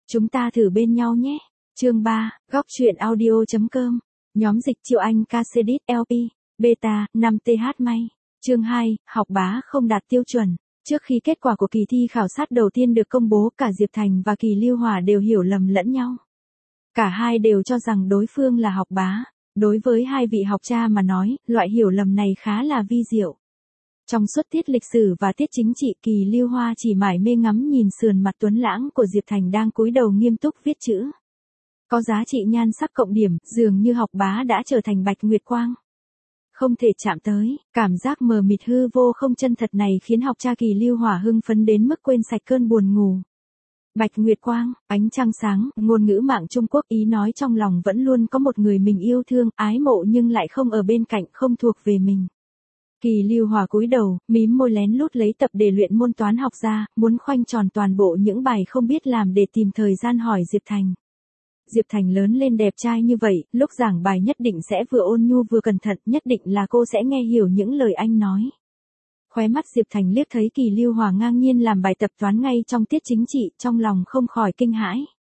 Chúng ta thử bên nhau nhé. Chương 3, góc truyện audio.com. Nhóm dịch Triệu Anh Cacedit LP, Beta, 5TH May. Chương 2, học bá không đạt tiêu chuẩn. Trước khi kết quả của kỳ thi khảo sát đầu tiên được công bố, cả Diệp Thành và Kỳ Lưu Hòa đều hiểu lầm lẫn nhau. Cả hai đều cho rằng đối phương là học bá. Đối với hai vị học cha mà nói, loại hiểu lầm này khá là vi diệu. Trong suốt tiết lịch sử và tiết chính trị, Kỳ Lưu Hoa chỉ mải mê ngắm nhìn sườn mặt tuấn lãng của Diệp Thành đang cúi đầu nghiêm túc viết chữ. Có giá trị nhan sắc cộng điểm, dường như học bá đã trở thành bạch nguyệt quang. Không thể chạm tới, cảm giác mờ mịt hư vô không chân thật này khiến học cha Kỳ Lưu Hỏa hưng phấn đến mức quên sạch cơn buồn ngủ. Bạch nguyệt quang, ánh trăng sáng, ngôn ngữ mạng Trung Quốc, ý nói trong lòng vẫn luôn có một người mình yêu thương, ái mộ nhưng lại không ở bên cạnh, không thuộc về mình. Kỳ Lưu Hòa cúi đầu, mím môi lén lút lấy tập đề luyện môn toán học ra, muốn khoanh tròn toàn bộ những bài không biết làm để tìm thời gian hỏi Diệp Thành. Diệp Thành lớn lên đẹp trai như vậy, lúc giảng bài nhất định sẽ vừa ôn nhu vừa cẩn thận, nhất định là cô sẽ nghe hiểu những lời anh nói. Khóe mắt Diệp Thành liếc thấy Kỳ Lưu Hòa ngang nhiên làm bài tập toán ngay trong tiết chính trị, trong lòng không khỏi kinh hãi.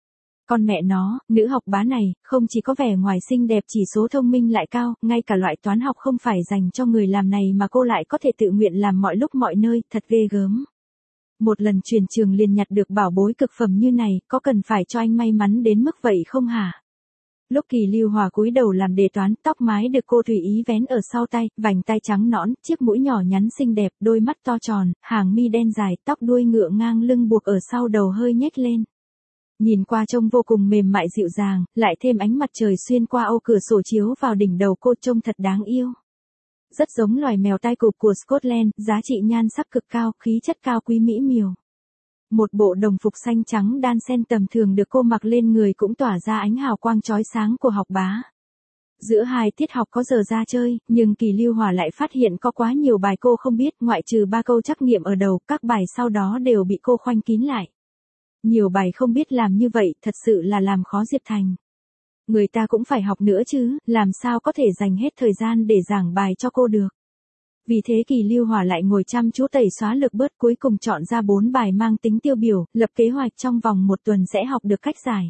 Con mẹ nó, nữ học bá này, không chỉ có vẻ ngoài xinh đẹp, chỉ số thông minh lại cao, ngay cả loại toán học không phải dành cho người làm này mà cô lại có thể tự nguyện làm mọi lúc mọi nơi, thật ghê gớm. Một lần chuyển trường liền nhặt được bảo bối cực phẩm như này, có cần phải cho anh may mắn đến mức vậy không hả? Lúc Kỳ Lưu Hòa cúi đầu làm đề toán, tóc mái được cô tùy ý vén ở sau tay, vành tay trắng nõn, chiếc mũi nhỏ nhắn xinh đẹp, đôi mắt to tròn, hàng mi đen dài, tóc đuôi ngựa ngang lưng buộc ở sau đầu hơi nhếch lên. Nhìn qua trông vô cùng mềm mại dịu dàng, lại thêm ánh mặt trời xuyên qua ô cửa sổ chiếu vào đỉnh đầu cô trông thật đáng yêu. Rất giống loài mèo tai cụp của Scotland, giá trị nhan sắc cực cao, khí chất cao quý mỹ miều. Một bộ đồng phục xanh trắng đan xen tầm thường được cô mặc lên người cũng tỏa ra ánh hào quang chói sáng của học bá. Giữa hai tiết học có giờ ra chơi, nhưng Kỳ Lưu Hòa lại phát hiện có quá nhiều bài cô không biết, ngoại trừ 3 câu trắc nghiệm ở đầu, các bài sau đó đều bị cô khoanh kín lại. Nhiều bài không biết làm như vậy, thật sự là làm khó Diệp Thành. Người ta cũng phải học nữa chứ, làm sao có thể dành hết thời gian để giảng bài cho cô được. Vì thế Kỳ Lưu Hòa lại ngồi chăm chú tẩy xóa lược bớt, cuối cùng chọn ra 4 bài mang tính tiêu biểu, lập kế hoạch trong vòng 1 tuần sẽ học được cách giải.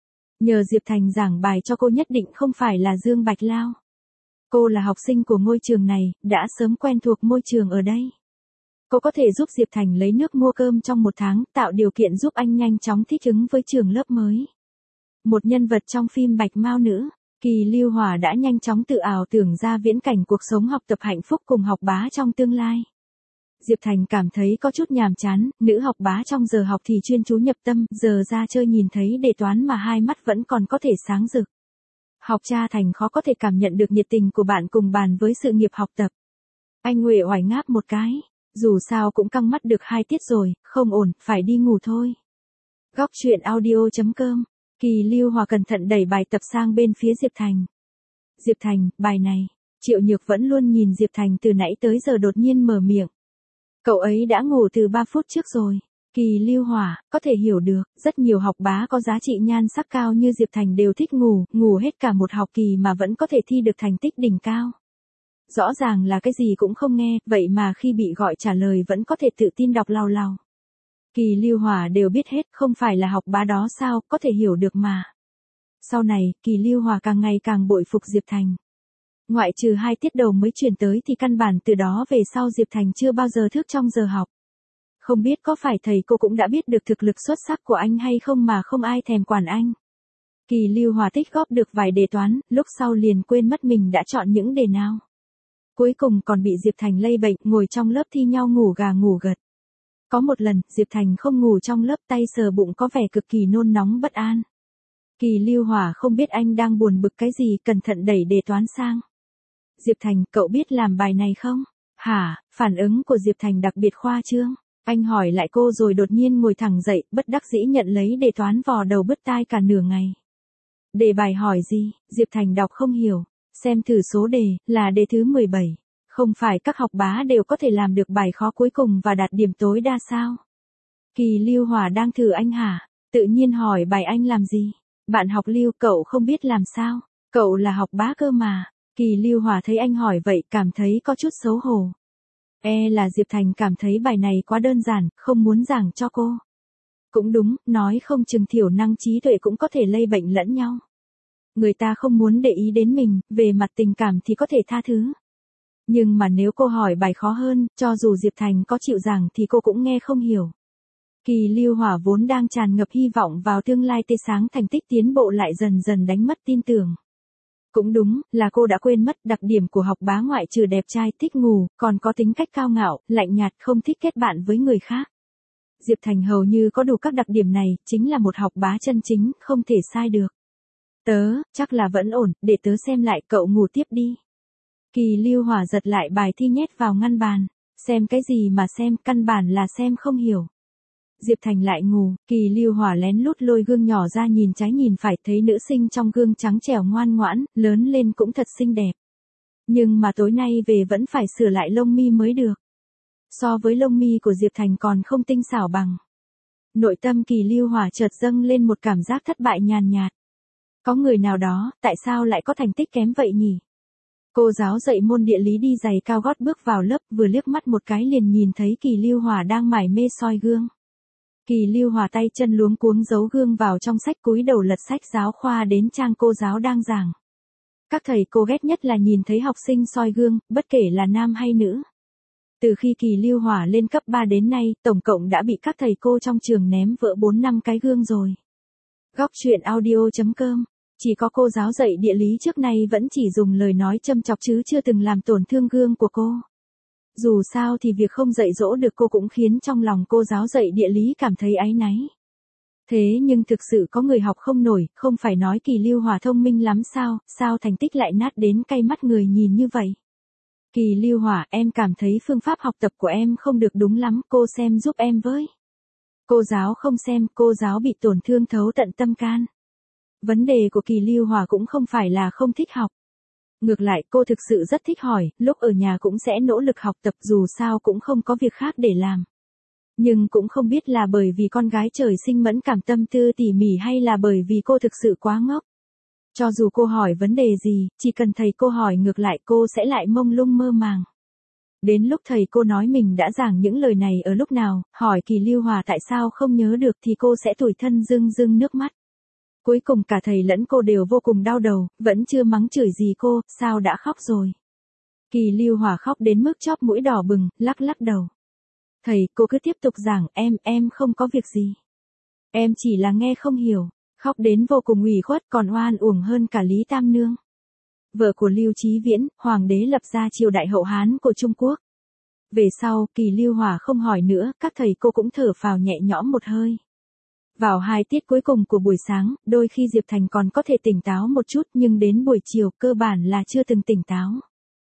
Nhờ Diệp Thành giảng bài cho cô nhất định không phải là Dương Bạch Lao. Cô là học sinh của ngôi trường này, đã sớm quen thuộc môi trường ở đây. Cô có thể giúp Diệp Thành lấy nước mua cơm trong 1 tháng, tạo điều kiện giúp anh nhanh chóng thích ứng với trường lớp mới. Một nhân vật trong phim Bạch Mao nữ, Kỳ Lưu Hòa đã nhanh chóng tự ảo tưởng ra viễn cảnh cuộc sống học tập hạnh phúc cùng học bá trong tương lai. Diệp Thành cảm thấy có chút nhàm chán, nữ học bá trong giờ học thì chuyên chú nhập tâm, giờ ra chơi nhìn thấy đề toán mà hai mắt vẫn còn có thể sáng rực. Học cha Thành khó có thể cảm nhận được nhiệt tình của bạn cùng bàn với sự nghiệp học tập. Anh uể oải ngáp một cái, dù sao cũng căng mắt được 2 tiết rồi, không ổn, phải đi ngủ thôi. Góc truyện audio.com. Kỳ Lưu Hòa cẩn thận đẩy bài tập sang bên phía Diệp Thành. Diệp Thành, bài này. Triệu Nhược vẫn luôn nhìn Diệp Thành từ nãy tới giờ đột nhiên mở miệng. Cậu ấy đã ngủ từ 3 phút trước rồi. Kỳ Lưu Hòa, có thể hiểu được, rất nhiều học bá có giá trị nhan sắc cao như Diệp Thành đều thích ngủ, ngủ hết cả một học kỳ mà vẫn có thể thi được thành tích đỉnh cao. Rõ ràng là cái gì cũng không nghe, vậy mà khi bị gọi trả lời vẫn có thể tự tin đọc lào lào. Kỳ Lưu Hòa đều biết hết, không phải là học bá đó sao, có thể hiểu được mà. Sau này, Kỳ Lưu Hòa càng ngày càng bội phục Diệp Thành. Ngoại trừ 2 tiết đầu mới chuyển tới thì căn bản từ đó về sau Diệp Thành chưa bao giờ thức trong giờ học. Không biết có phải thầy cô cũng đã biết được thực lực xuất sắc của anh hay không mà không ai thèm quản anh. Kỳ Lưu Hòa tích góp được vài đề toán, lúc sau liền quên mất mình đã chọn những đề nào. Cuối cùng còn bị Diệp Thành lây bệnh, ngồi trong lớp thi nhau ngủ gà ngủ gật. Có một lần, Diệp Thành không ngủ trong lớp, tay sờ bụng có vẻ cực kỳ nôn nóng bất an. Kỳ Lưu Hòa không biết anh đang buồn bực cái gì, cẩn thận đẩy đề toán sang. Diệp Thành, cậu biết làm bài này không? Hả? Phản ứng của Diệp Thành đặc biệt khoa trương. Anh hỏi lại cô rồi đột nhiên ngồi thẳng dậy, bất đắc dĩ nhận lấy đề toán vò đầu bứt tai cả nửa ngày. Đề bài hỏi gì? Diệp Thành đọc không hiểu. Xem thử số đề, là đề thứ 17. Không phải các học bá đều có thể làm được bài khó cuối cùng và đạt điểm tối đa sao? Kỳ Lưu Hòa đang thử anh hả? Tự nhiên hỏi bài anh làm gì? Bạn học Lưu, cậu không biết làm sao? Cậu là học bá cơ mà. Kỳ Lưu Hòa thấy anh hỏi vậy cảm thấy có chút xấu hổ. Là Diệp Thành cảm thấy bài này quá đơn giản, không muốn giảng cho cô. Cũng đúng, nói không chừng thiểu năng trí tuệ cũng có thể lây bệnh lẫn nhau. Người ta không muốn để ý đến mình, về mặt tình cảm thì có thể tha thứ. Nhưng mà nếu cô hỏi bài khó hơn, cho dù Diệp Thành có chịu giảng thì cô cũng nghe không hiểu. Kỳ Lưu Hỏa vốn đang tràn ngập hy vọng vào tương lai tươi sáng, thành tích tiến bộ lại dần dần đánh mất tin tưởng. Cũng đúng, là cô đã quên mất đặc điểm của học bá ngoại trừ đẹp trai thích ngủ, còn có tính cách cao ngạo, lạnh nhạt, không thích kết bạn với người khác. Diệp Thành hầu như có đủ các đặc điểm này, chính là một học bá chân chính, không thể sai được. Tớ, chắc là vẫn ổn, để tớ xem lại, cậu ngủ tiếp đi. Kỳ Lưu Hỏa giật lại bài thi nhét vào ngăn bàn. Xem cái gì mà xem, căn bản là xem không hiểu. Diệp Thành lại ngủ, Kỳ Lưu Hỏa lén lút lôi gương nhỏ ra nhìn trái nhìn phải, thấy nữ sinh trong gương trắng trẻo ngoan ngoãn, lớn lên cũng thật xinh đẹp. Nhưng mà tối nay về vẫn phải sửa lại lông mi mới được. So với lông mi của Diệp Thành còn không tinh xảo bằng. Nội tâm Kỳ Lưu Hỏa chợt dâng lên một cảm giác thất bại nhàn nhạt. Có người nào đó, tại sao lại có thành tích kém vậy nhỉ? Cô giáo dạy môn địa lý đi giày cao gót bước vào lớp, vừa liếc mắt một cái liền nhìn thấy Kỳ Lưu Hỏa đang mải mê soi gương. Kỳ Lưu Hỏa tay chân luống cuống giấu gương vào trong sách, cúi đầu lật sách giáo khoa đến trang cô giáo đang giảng. Các thầy cô ghét nhất là nhìn thấy học sinh soi gương, bất kể là nam hay nữ. Từ khi Kỳ Lưu Hỏa lên cấp 3 đến nay, tổng cộng đã bị các thầy cô trong trường ném vỡ 4-5 cái gương rồi. Góc truyện audio.com. Chỉ có cô giáo dạy địa lý trước nay vẫn chỉ dùng lời nói châm chọc chứ chưa từng làm tổn thương gương của cô. Dù sao thì việc không dạy dỗ được cô cũng khiến trong lòng cô giáo dạy địa lý cảm thấy áy náy. Thế nhưng thực sự có người học không nổi, không phải nói Kỳ Lưu Hỏa thông minh lắm sao thành tích lại nát đến cay mắt người nhìn như vậy. Kỳ Lưu Hỏa, em cảm thấy phương pháp học tập của em không được đúng lắm, cô xem giúp em với. Cô giáo không xem, cô giáo bị tổn thương thấu tận tâm can. Vấn đề của Kỳ Lưu Hỏa cũng không phải là không thích học. Ngược lại, cô thực sự rất thích hỏi, lúc ở nhà cũng sẽ nỗ lực học tập, dù sao cũng không có việc khác để làm. Nhưng cũng không biết là bởi vì con gái trời sinh mẫn cảm tâm tư tỉ mỉ hay là bởi vì cô thực sự quá ngốc. Cho dù cô hỏi vấn đề gì, chỉ cần thầy cô hỏi ngược lại cô sẽ lại mông lung mơ màng. Đến lúc thầy cô nói mình đã giảng những lời này ở lúc nào, hỏi Kỳ Lưu Hỏa tại sao không nhớ được thì cô sẽ tủi thân rưng rưng nước mắt. Cuối cùng cả thầy lẫn cô đều vô cùng đau đầu, vẫn chưa mắng chửi gì cô, sao đã khóc rồi. Kỳ Lưu Hỏa khóc đến mức chóp mũi đỏ bừng, lắc lắc đầu. Thầy, cô cứ tiếp tục giảng, em không có việc gì. Em chỉ là nghe không hiểu, khóc đến vô cùng ủy khuất, còn oan uổng hơn cả Lý Tam Nương. Vợ của Lưu Chí Viễn, hoàng đế lập ra triều đại hậu Hán của Trung Quốc. Về sau, Kỳ Lưu Hỏa không hỏi nữa, các thầy cô cũng thở phào nhẹ nhõm một hơi. Vào 2 tiết cuối cùng của buổi sáng, đôi khi Diệp Thành còn có thể tỉnh táo một chút nhưng đến buổi chiều cơ bản là chưa từng tỉnh táo.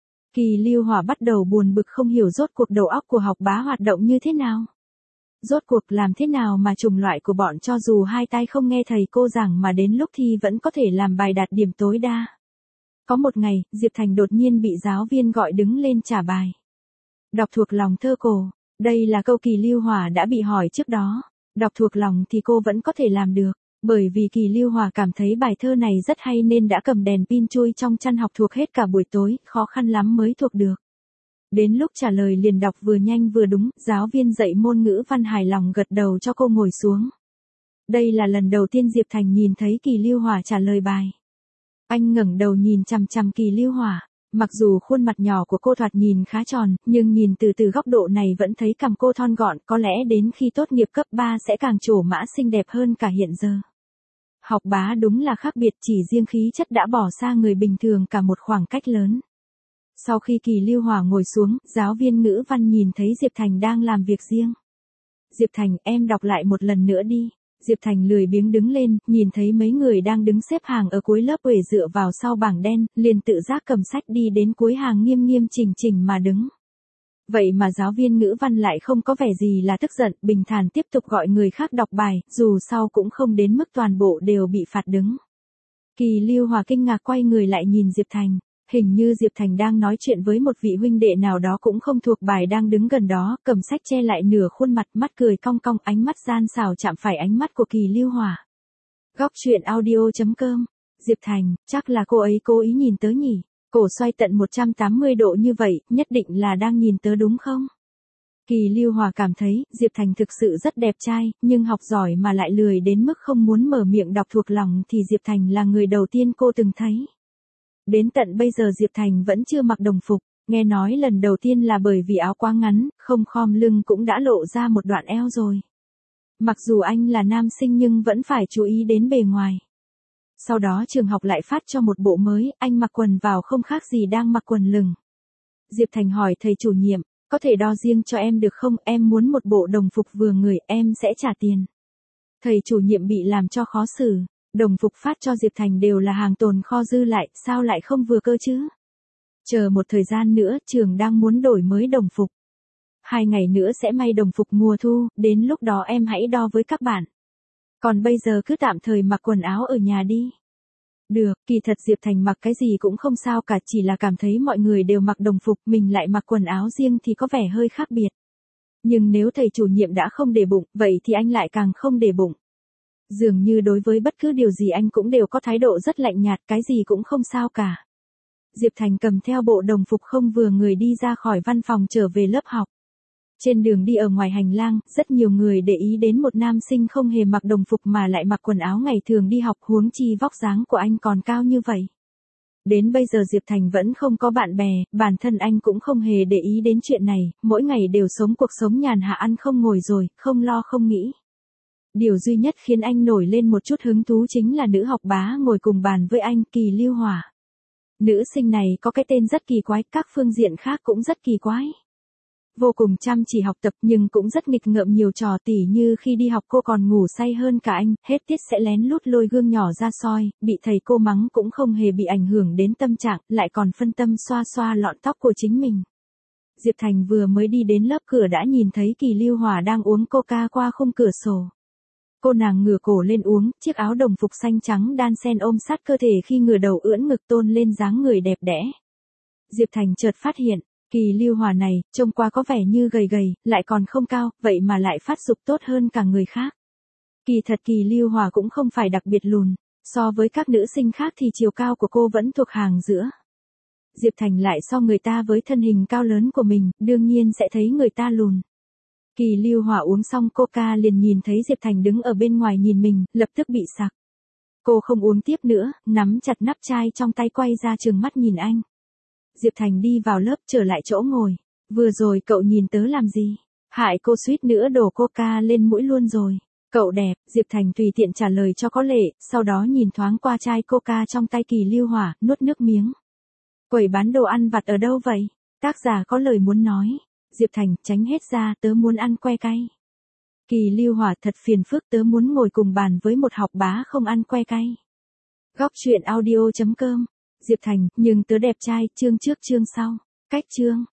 Kỳ Lưu Hỏa bắt đầu buồn bực không hiểu rốt cuộc đầu óc của học bá hoạt động như thế nào. Rốt cuộc làm thế nào mà chủng loại của bọn cho dù hai tai không nghe thầy cô giảng mà đến lúc thi vẫn có thể làm bài đạt điểm tối đa. Có một ngày, Diệp Thành đột nhiên bị giáo viên gọi đứng lên trả bài. Đọc thuộc lòng thơ cổ, đây là câu Kỳ Lưu Hỏa đã bị hỏi trước đó. Đọc thuộc lòng thì cô vẫn có thể làm được, bởi vì Kỳ Lưu Hỏa cảm thấy bài thơ này rất hay nên đã cầm đèn pin chui trong chăn học thuộc hết cả buổi tối, khó khăn lắm mới thuộc được. Đến lúc trả lời liền đọc vừa nhanh vừa đúng, giáo viên dạy môn ngữ văn hài lòng gật đầu cho cô ngồi xuống. Đây là lần đầu tiên Diệp Thành nhìn thấy Kỳ Lưu Hỏa trả lời bài. Anh ngẩng đầu nhìn chằm chằm Kỳ Lưu Hỏa. Mặc dù khuôn mặt nhỏ của cô thoạt nhìn khá tròn, nhưng nhìn từ góc độ này vẫn thấy cằm cô thon gọn, có lẽ đến khi tốt nghiệp cấp 3 sẽ càng trổ mã xinh đẹp hơn cả hiện giờ. Học bá đúng là khác biệt, chỉ riêng khí chất đã bỏ xa người bình thường cả một khoảng cách lớn. Sau khi Kỳ Lưu Hỏa ngồi xuống, giáo viên ngữ văn nhìn thấy Diệp Thành đang làm việc riêng. Diệp Thành, em đọc lại một lần nữa đi. Diệp Thành lười biếng đứng lên, nhìn thấy mấy người đang đứng xếp hàng ở cuối lớp uể dựa vào sau bảng đen, liền tự giác cầm sách đi đến cuối hàng nghiêm nghiêm chỉnh chỉnh mà đứng. Vậy mà giáo viên ngữ văn lại không có vẻ gì là tức giận, bình thản tiếp tục gọi người khác đọc bài, dù sau cũng không đến mức toàn bộ đều bị phạt đứng. Kỳ Lưu Hỏa kinh ngạc quay người lại nhìn Diệp Thành. Hình như Diệp Thành đang nói chuyện với một vị huynh đệ nào đó cũng không thuộc bài đang đứng gần đó, cầm sách che lại nửa khuôn mặt, mắt cười cong cong, ánh mắt gian xảo chạm phải ánh mắt của Kỳ Lưu Hỏa. Góc truyện audio.com. Diệp Thành, chắc là cô ấy cố ý nhìn tớ nhỉ? Cổ xoay tận 180 độ như vậy, nhất định là đang nhìn tớ đúng không? Kỳ Lưu Hòa cảm thấy, Diệp Thành thực sự rất đẹp trai, nhưng học giỏi mà lại lười đến mức không muốn mở miệng đọc thuộc lòng thì Diệp Thành là người đầu tiên cô từng thấy. Đến tận bây giờ Diệp Thành vẫn chưa mặc đồng phục, nghe nói lần đầu tiên là bởi vì áo quá ngắn, không khom lưng cũng đã lộ ra một đoạn eo rồi. Mặc dù anh là nam sinh nhưng vẫn phải chú ý đến bề ngoài. Sau đó trường học lại phát cho một bộ mới, anh mặc quần vào không khác gì đang mặc quần lửng. Diệp Thành hỏi thầy chủ nhiệm, có thể đo riêng cho em được không, em muốn một bộ đồng phục vừa người, em sẽ trả tiền. Thầy chủ nhiệm bị làm cho khó xử, đồng phục phát cho Diệp Thành đều là hàng tồn kho dư lại, sao lại không vừa cơ chứ? Chờ một thời gian nữa, trường đang muốn đổi mới đồng phục. 2 ngày nữa sẽ may đồng phục mùa thu, đến lúc đó em hãy đo với các bạn. Còn bây giờ cứ tạm thời mặc quần áo ở nhà đi. Được, kỳ thật Diệp Thành mặc cái gì cũng không sao cả, chỉ là cảm thấy mọi người đều mặc đồng phục, mình lại mặc quần áo riêng thì có vẻ hơi khác biệt. Nhưng nếu thầy chủ nhiệm đã không để bụng, vậy thì anh lại càng không để bụng. Dường như đối với bất cứ điều gì anh cũng đều có thái độ rất lạnh nhạt, cái gì cũng không sao cả. Diệp Thành cầm theo bộ đồng phục không vừa người đi ra khỏi văn phòng trở về lớp học. Trên đường đi ở ngoài hành lang, rất nhiều người để ý đến một nam sinh không hề mặc đồng phục mà lại mặc quần áo ngày thường đi học, huống chi vóc dáng của anh còn cao như vậy. Đến bây giờ Diệp Thành vẫn không có bạn bè, bản thân anh cũng không hề để ý đến chuyện này, mỗi ngày đều sống cuộc sống nhàn hạ, ăn không ngồi rồi, không lo không nghĩ. Điều duy nhất khiến anh nổi lên một chút hứng thú chính là nữ học bá ngồi cùng bàn với anh, Kỳ Lưu Hòa. Nữ sinh này có cái tên rất kỳ quái, các phương diện khác cũng rất kỳ quái. Vô cùng chăm chỉ học tập nhưng cũng rất nghịch ngợm, nhiều trò, tỉ như khi đi học cô còn ngủ say hơn cả anh, hết tiết sẽ lén lút lôi gương nhỏ ra soi, bị thầy cô mắng cũng không hề bị ảnh hưởng đến tâm trạng, lại còn phân tâm xoa xoa lọn tóc của chính mình. Diệp Thành vừa mới đi đến lớp cửa đã nhìn thấy Kỳ Lưu Hòa đang uống coca qua khung cửa sổ. Cô nàng ngửa cổ lên uống, chiếc áo đồng phục xanh trắng đan xen ôm sát cơ thể khi ngửa đầu ưỡn ngực tôn lên dáng người đẹp đẽ. Diệp Thành chợt phát hiện, Kỳ Lưu Hòa này, trông qua có vẻ như gầy gầy, lại còn không cao, vậy mà lại phát dục tốt hơn cả người khác. Kỳ thật Kỳ Lưu Hòa cũng không phải đặc biệt lùn, so với các nữ sinh khác thì chiều cao của cô vẫn thuộc hàng giữa. Diệp Thành lại so người ta với thân hình cao lớn của mình, đương nhiên sẽ thấy người ta lùn. Kỳ Lưu Hòa uống xong coca liền nhìn thấy Diệp Thành đứng ở bên ngoài nhìn mình, lập tức bị sặc. Cô không uống tiếp nữa, nắm chặt nắp chai trong tay quay ra trừng mắt nhìn anh. Diệp Thành đi vào lớp trở lại chỗ ngồi. Vừa rồi cậu nhìn tớ làm gì? Hại cô suýt nữa đổ coca lên mũi luôn rồi. Cậu đẹp, Diệp Thành tùy tiện trả lời cho có lệ, sau đó nhìn thoáng qua chai coca trong tay Kỳ Lưu Hòa, nuốt nước miếng. Quầy bán đồ ăn vặt ở đâu vậy? Tác giả có lời muốn nói. Diệp Thành, tránh hết ra, tớ muốn ăn que cay. Kỳ Lưu Hòa, thật phiền phức, tớ muốn ngồi cùng bàn với một học bá không ăn que cay. Góc truyện audio.com. Diệp Thành, nhưng tớ đẹp trai, chương trước chương sau. Cách chương.